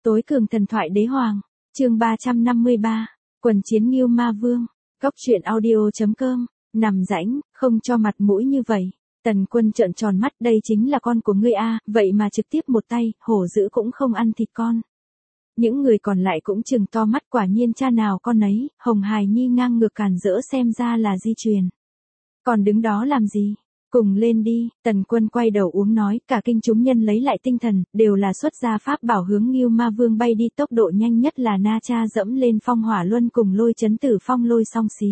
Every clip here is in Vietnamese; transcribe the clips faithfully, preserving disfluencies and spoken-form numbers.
Tối cường thần thoại đế hoàng, chương ba trăm năm mươi ba, quần chiến Ngưu Ma Vương, Cốc truyện audio chấm com, nằm rãnh, không cho mặt mũi như vậy. Tần Quân trợn tròn mắt, đây chính là con của ngươi a, vậy mà trực tiếp một tay, hổ dữ cũng không ăn thịt con. Những người còn lại cũng trừng to mắt, quả nhiên cha nào con ấy, Hồng Hài Nhi ngang ngược càn rỡ xem ra là di truyền. Còn đứng đó làm gì? Cùng lên đi. Tần Quân quay đầu uống nói, cả kinh chúng nhân lấy lại tinh thần, đều là xuất gia pháp bảo hướng Ngưu Ma Vương bay đi, tốc độ nhanh nhất là Na Cha dẫm lên phong hỏa luân cùng Lôi Chấn Tử phong lôi song xí.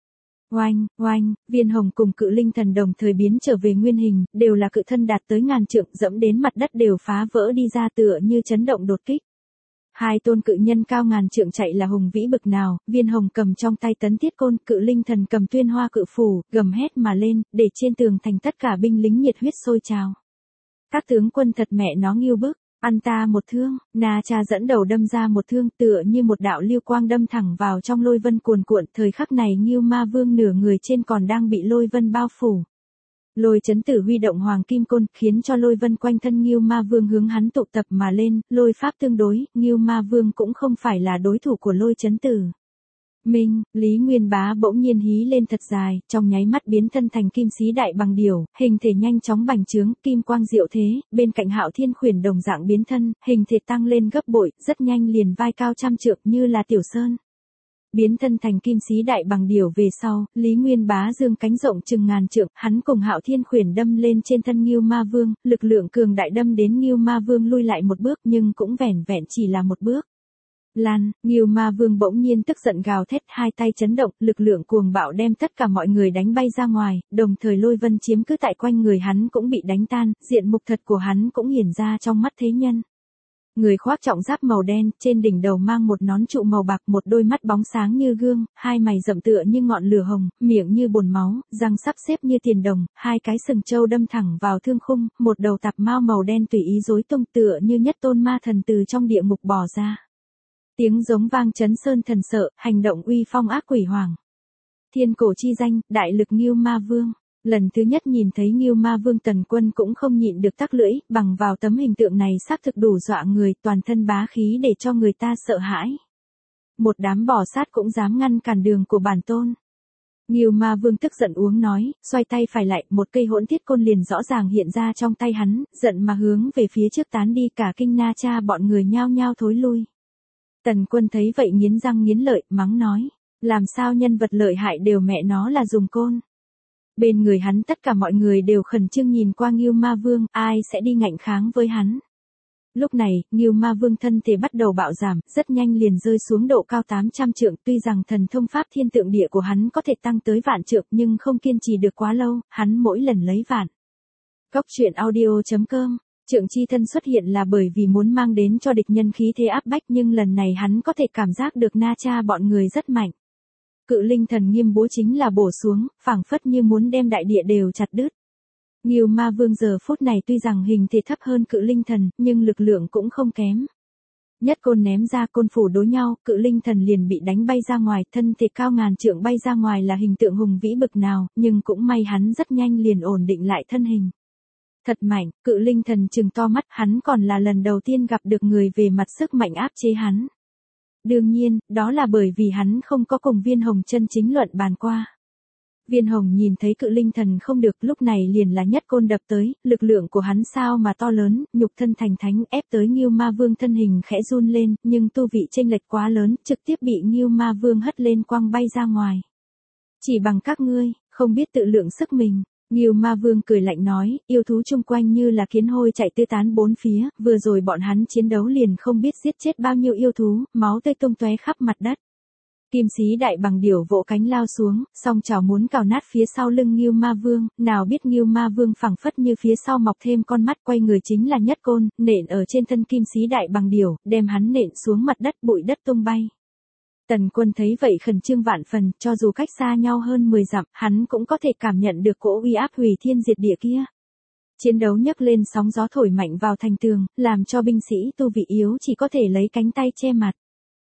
Oanh, oanh, Viên Hồng cùng Cự Linh Thần đồng thời biến trở về nguyên hình, đều là cự thân đạt tới ngàn trượng, dẫm đến mặt đất đều phá vỡ đi ra tựa như chấn động đột kích. Hai tôn cự nhân cao ngàn trượng chạy là hùng vĩ bực nào, Viên Hồng cầm trong tay tấn thiết côn, Cự Linh Thần cầm tuyên hoa cự phủ, gầm hét mà lên, để trên tường thành tất cả binh lính nhiệt huyết sôi trào. Các tướng quân thật mẹ nó nghiêu bức, ăn ta một thương. Na Cha dẫn đầu đâm ra một thương, tựa như một đạo lưu quang đâm thẳng vào trong lôi vân cuồn cuộn, thời khắc này Ngưu Ma Vương nửa người trên còn đang bị lôi vân bao phủ. Lôi Chấn Tử huy động hoàng kim côn, khiến cho lôi vân quanh thân Ngưu Ma Vương hướng hắn tụ tập mà lên, lôi pháp tương đối, Ngưu Ma Vương cũng không phải là đối thủ của Lôi Chấn Tử. Minh, Lý Nguyên Bá bỗng nhiên hí lên thật dài, trong nháy mắt biến thân thành kim sĩ đại bằng điểu, hình thể nhanh chóng bành trướng, kim quang diệu thế, bên cạnh Hạo Thiên Khuyển đồng dạng biến thân, hình thể tăng lên gấp bội, rất nhanh liền vai cao trăm trượng như là tiểu sơn. Biến thân thành kim sĩ đại bằng điểu về sau, Lý Nguyên Bá dương cánh rộng chừng ngàn trượng, hắn cùng Hạo Thiên Khuyển đâm lên trên thân Ngưu Ma Vương, lực lượng cường đại đâm đến Ngưu Ma Vương lui lại một bước nhưng cũng vẻn vẹn chỉ là một bước. Lan, Ngưu Ma Vương bỗng nhiên tức giận gào thét, hai tay chấn động, lực lượng cuồng bạo đem tất cả mọi người đánh bay ra ngoài, đồng thời lôi vân chiếm cứ tại quanh người hắn cũng bị đánh tan, diện mục thật của hắn cũng hiển ra trong mắt thế nhân. Người khoác trọng giáp màu đen, trên đỉnh đầu mang một nón trụ màu bạc, một đôi mắt bóng sáng như gương, hai mày rậm tựa như ngọn lửa hồng, miệng như bồn máu, răng sắp xếp như tiền đồng, hai cái sừng trâu đâm thẳng vào thương khung, một đầu tạp mao màu đen tùy ý rối tung tựa như nhất tôn ma thần từ trong địa ngục bò ra. Tiếng giống vang chấn sơn thần sợ, hành động uy phong ác quỷ hoàng. Thiên cổ chi danh, đại lực Ngưu Ma Vương. Lần thứ nhất nhìn thấy Ngưu Ma Vương, Tần Quân cũng không nhịn được tắc lưỡi, bằng vào tấm hình tượng này xác thực đủ dọa người, toàn thân bá khí để cho người ta sợ hãi. Một đám bò sát cũng dám ngăn cản đường của bản tôn. Ngưu Ma Vương tức giận uống nói, xoay tay phải lại, một cây hỗn thiết côn liền rõ ràng hiện ra trong tay hắn, giận mà hướng về phía trước tán đi, cả kinh Na Cha bọn người nhao nhao thối lui. Tần Quân thấy vậy nghiến răng nghiến lợi, mắng nói, làm sao nhân vật lợi hại đều mẹ nó là dùng côn. Bên người hắn tất cả mọi người đều khẩn trương nhìn qua Ngưu Ma Vương, ai sẽ đi ngạnh kháng với hắn. Lúc này, Ngưu Ma Vương thân thể bắt đầu bạo giảm, rất nhanh liền rơi xuống độ cao tám trăm trượng, tuy rằng thần thông pháp thiên tượng địa của hắn có thể tăng tới vạn trượng nhưng không kiên trì được quá lâu, hắn mỗi lần lấy vạn. Cốc truyện audio chấm com. Trượng chi thân xuất hiện là bởi vì muốn mang đến cho địch nhân khí thế áp bách, nhưng lần này hắn có thể cảm giác được Na Cha bọn người rất mạnh. Cự Linh Thần nghiêm búa chính là bổ xuống, phảng phất như muốn đem đại địa đều chặt đứt. Ngưu Ma Vương giờ phút này tuy rằng hình thể thấp hơn Cự Linh Thần, nhưng lực lượng cũng không kém. Nhất côn ném ra, côn phủ đối nhau, Cự Linh Thần liền bị đánh bay ra ngoài, thân thể cao ngàn trượng bay ra ngoài là hình tượng hùng vĩ bực nào, nhưng cũng may hắn rất nhanh liền ổn định lại thân hình. Thật mạnh, Cự Linh Thần trừng to mắt, hắn còn là lần đầu tiên gặp được người về mặt sức mạnh áp chế hắn. Đương nhiên, đó là bởi vì hắn không có cùng Viên Hồng chân chính luận bàn qua. Viên Hồng nhìn thấy Cự Linh Thần không được, lúc này liền là nhất côn đập tới, lực lượng của hắn sao mà to lớn, nhục thân thành thánh ép tới Ngưu Ma Vương thân hình khẽ run lên, nhưng tu vị chênh lệch quá lớn, trực tiếp bị Ngưu Ma Vương hất lên quăng bay ra ngoài. Chỉ bằng các ngươi, không biết tự lượng sức mình. Ngưu Ma Vương cười lạnh nói, yêu thú chung quanh như là kiến hôi chạy tứ tán bốn phía, vừa rồi bọn hắn chiến đấu liền không biết giết chết bao nhiêu yêu thú, máu tươi tung tóe khắp mặt đất. Kim sĩ đại bằng điểu vỗ cánh lao xuống, song chảo muốn cào nát phía sau lưng Ngưu Ma Vương, nào biết Ngưu Ma Vương phảng phất như phía sau mọc thêm con mắt, quay người chính là nhất côn, nện ở trên thân kim sĩ đại bằng điểu, đem hắn nện xuống mặt đất, bụi đất tung bay. Tần Quân thấy vậy khẩn trương vạn phần, cho dù cách xa nhau hơn mười dặm, hắn cũng có thể cảm nhận được cỗ uy áp hủy thiên diệt địa kia. Chiến đấu nhấc lên sóng gió thổi mạnh vào thành tường, làm cho binh sĩ tu vị yếu chỉ có thể lấy cánh tay che mặt.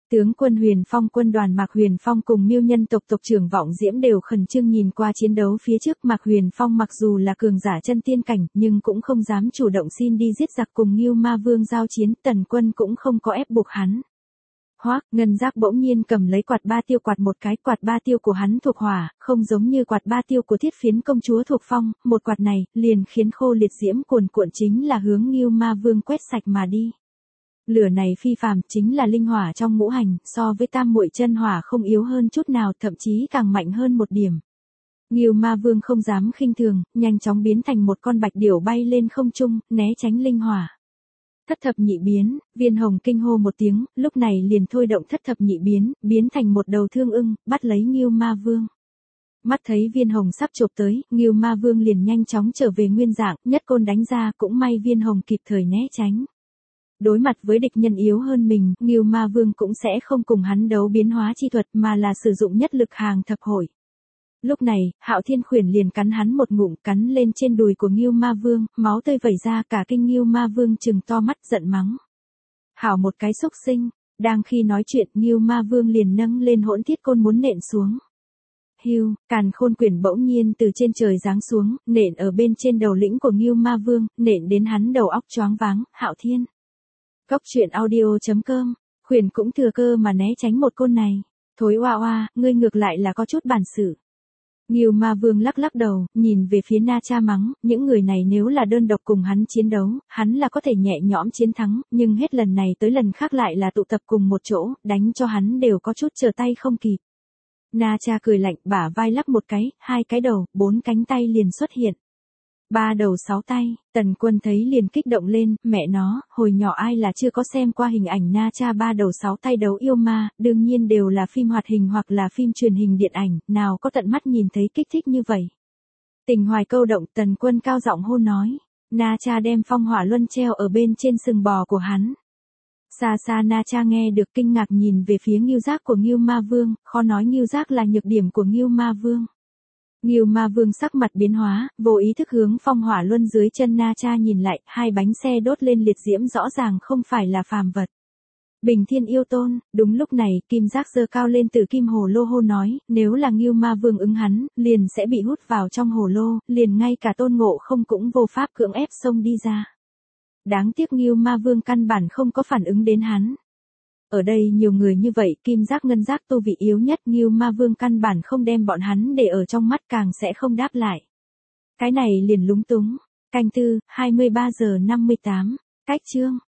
Tướng quân Huyền Phong quân đoàn Mạc Huyền Phong cùng Miêu nhân tộc tộc trưởng Vọng Diễm đều khẩn trương nhìn qua chiến đấu phía trước. Mạc Huyền Phong mặc dù là cường giả chân tiên cảnh, nhưng cũng không dám chủ động xin đi giết giặc cùng Ngưu Ma Vương giao chiến, Tần Quân cũng không có ép buộc hắn. Hoắc Ngân Giác bỗng nhiên cầm lấy quạt ba tiêu quạt một cái, quạt ba tiêu của hắn thuộc hỏa, không giống như quạt ba tiêu của Thiết Phiến công chúa thuộc phong, một quạt này liền khiến khô liệt diễm cuồn cuộn chính là hướng Ngưu Ma Vương quét sạch mà đi. Lửa này phi phàm, chính là linh hỏa trong ngũ hành, so với tam muội chân hỏa không yếu hơn chút nào, thậm chí càng mạnh hơn một điểm. Ngưu Ma Vương không dám khinh thường, nhanh chóng biến thành một con bạch điểu bay lên không trung, né tránh linh hỏa. Thất thập nhị biến, Viên Hồng kinh hô một tiếng, lúc này liền thôi động thất thập nhị biến, biến thành một đầu thương ưng, bắt lấy Ngưu Ma Vương. Mắt thấy Viên Hồng sắp chộp tới, Ngưu Ma Vương liền nhanh chóng trở về nguyên dạng, nhất côn đánh ra, cũng may Viên Hồng kịp thời né tránh. Đối mặt với địch nhân yếu hơn mình, Ngưu Ma Vương cũng sẽ không cùng hắn đấu biến hóa chi thuật mà là sử dụng nhất lực hàng thập hội. Lúc này, Hạo Thiên Khuyển liền cắn hắn một ngụm, cắn lên trên đùi của Ngưu Ma Vương, máu tươi vẩy ra, cả kinh Ngưu Ma Vương trừng to mắt giận mắng. Hảo một cái xúc sinh, đang khi nói chuyện Ngưu Ma Vương liền nâng lên hỗn thiết côn muốn nện xuống. Hưu, Càn Khôn Quyển bỗng nhiên từ trên trời giáng xuống, nện ở bên trên đầu lĩnh của Ngưu Ma Vương, nện đến hắn đầu óc choáng váng. Hạo Thiên. Cốc truyện audio chấm com, Khuyển cũng thừa cơ mà né tránh một côn này. Thối oa oa, ngươi ngược lại là có chút bản sự. Ngưu Ma Vương lắc lắc đầu, nhìn về phía Na Cha mắng, những người này nếu là đơn độc cùng hắn chiến đấu, hắn là có thể nhẹ nhõm chiến thắng, nhưng hết lần này tới lần khác lại là tụ tập cùng một chỗ, đánh cho hắn đều có chút trở tay không kịp. Na Cha cười lạnh, bả vai lắc một cái, hai cái đầu, bốn cánh tay liền xuất hiện. Ba đầu sáu tay, Tần Quân thấy liền kích động lên, mẹ nó, hồi nhỏ ai là chưa có xem qua hình ảnh Na Cha ba đầu sáu tay đấu yêu ma, đương nhiên đều là phim hoạt hình hoặc là phim truyền hình điện ảnh, nào có tận mắt nhìn thấy kích thích như vậy. Tình hoài câu động, Tần Quân cao giọng hô nói, Na Cha đem phong hỏa luân treo ở bên trên sừng bò của hắn. Xa xa Na Cha nghe được kinh ngạc nhìn về phía Ngưu Giác của Ngưu Ma Vương, khó nói Ngưu Giác là nhược điểm của Ngưu Ma Vương. Ngưu Ma Vương sắc mặt biến hóa, vô ý thức hướng phong hỏa luân dưới chân Na Cha nhìn lại, hai bánh xe đốt lên liệt diễm rõ ràng không phải là phàm vật. Bình Thiên Yêu Tôn, đúng lúc này, Kim Giác giơ cao lên từ kim hồ lô hô nói, nếu là Ngưu Ma Vương ứng hắn, liền sẽ bị hút vào trong hồ lô, liền ngay cả Tôn Ngộ Không cũng vô pháp cưỡng ép xông đi ra. Đáng tiếc Ngưu Ma Vương căn bản không có phản ứng đến hắn. Ở đây nhiều người như vậy, Kim Giác Ngân Giác tu vị yếu nhất, Ngưu Ma Vương căn bản không đem bọn hắn để ở trong mắt, càng sẽ không đáp lại. Cái này liền lúng túng. Canh tư, hai mươi ba giờ năm mươi tám, cách chương.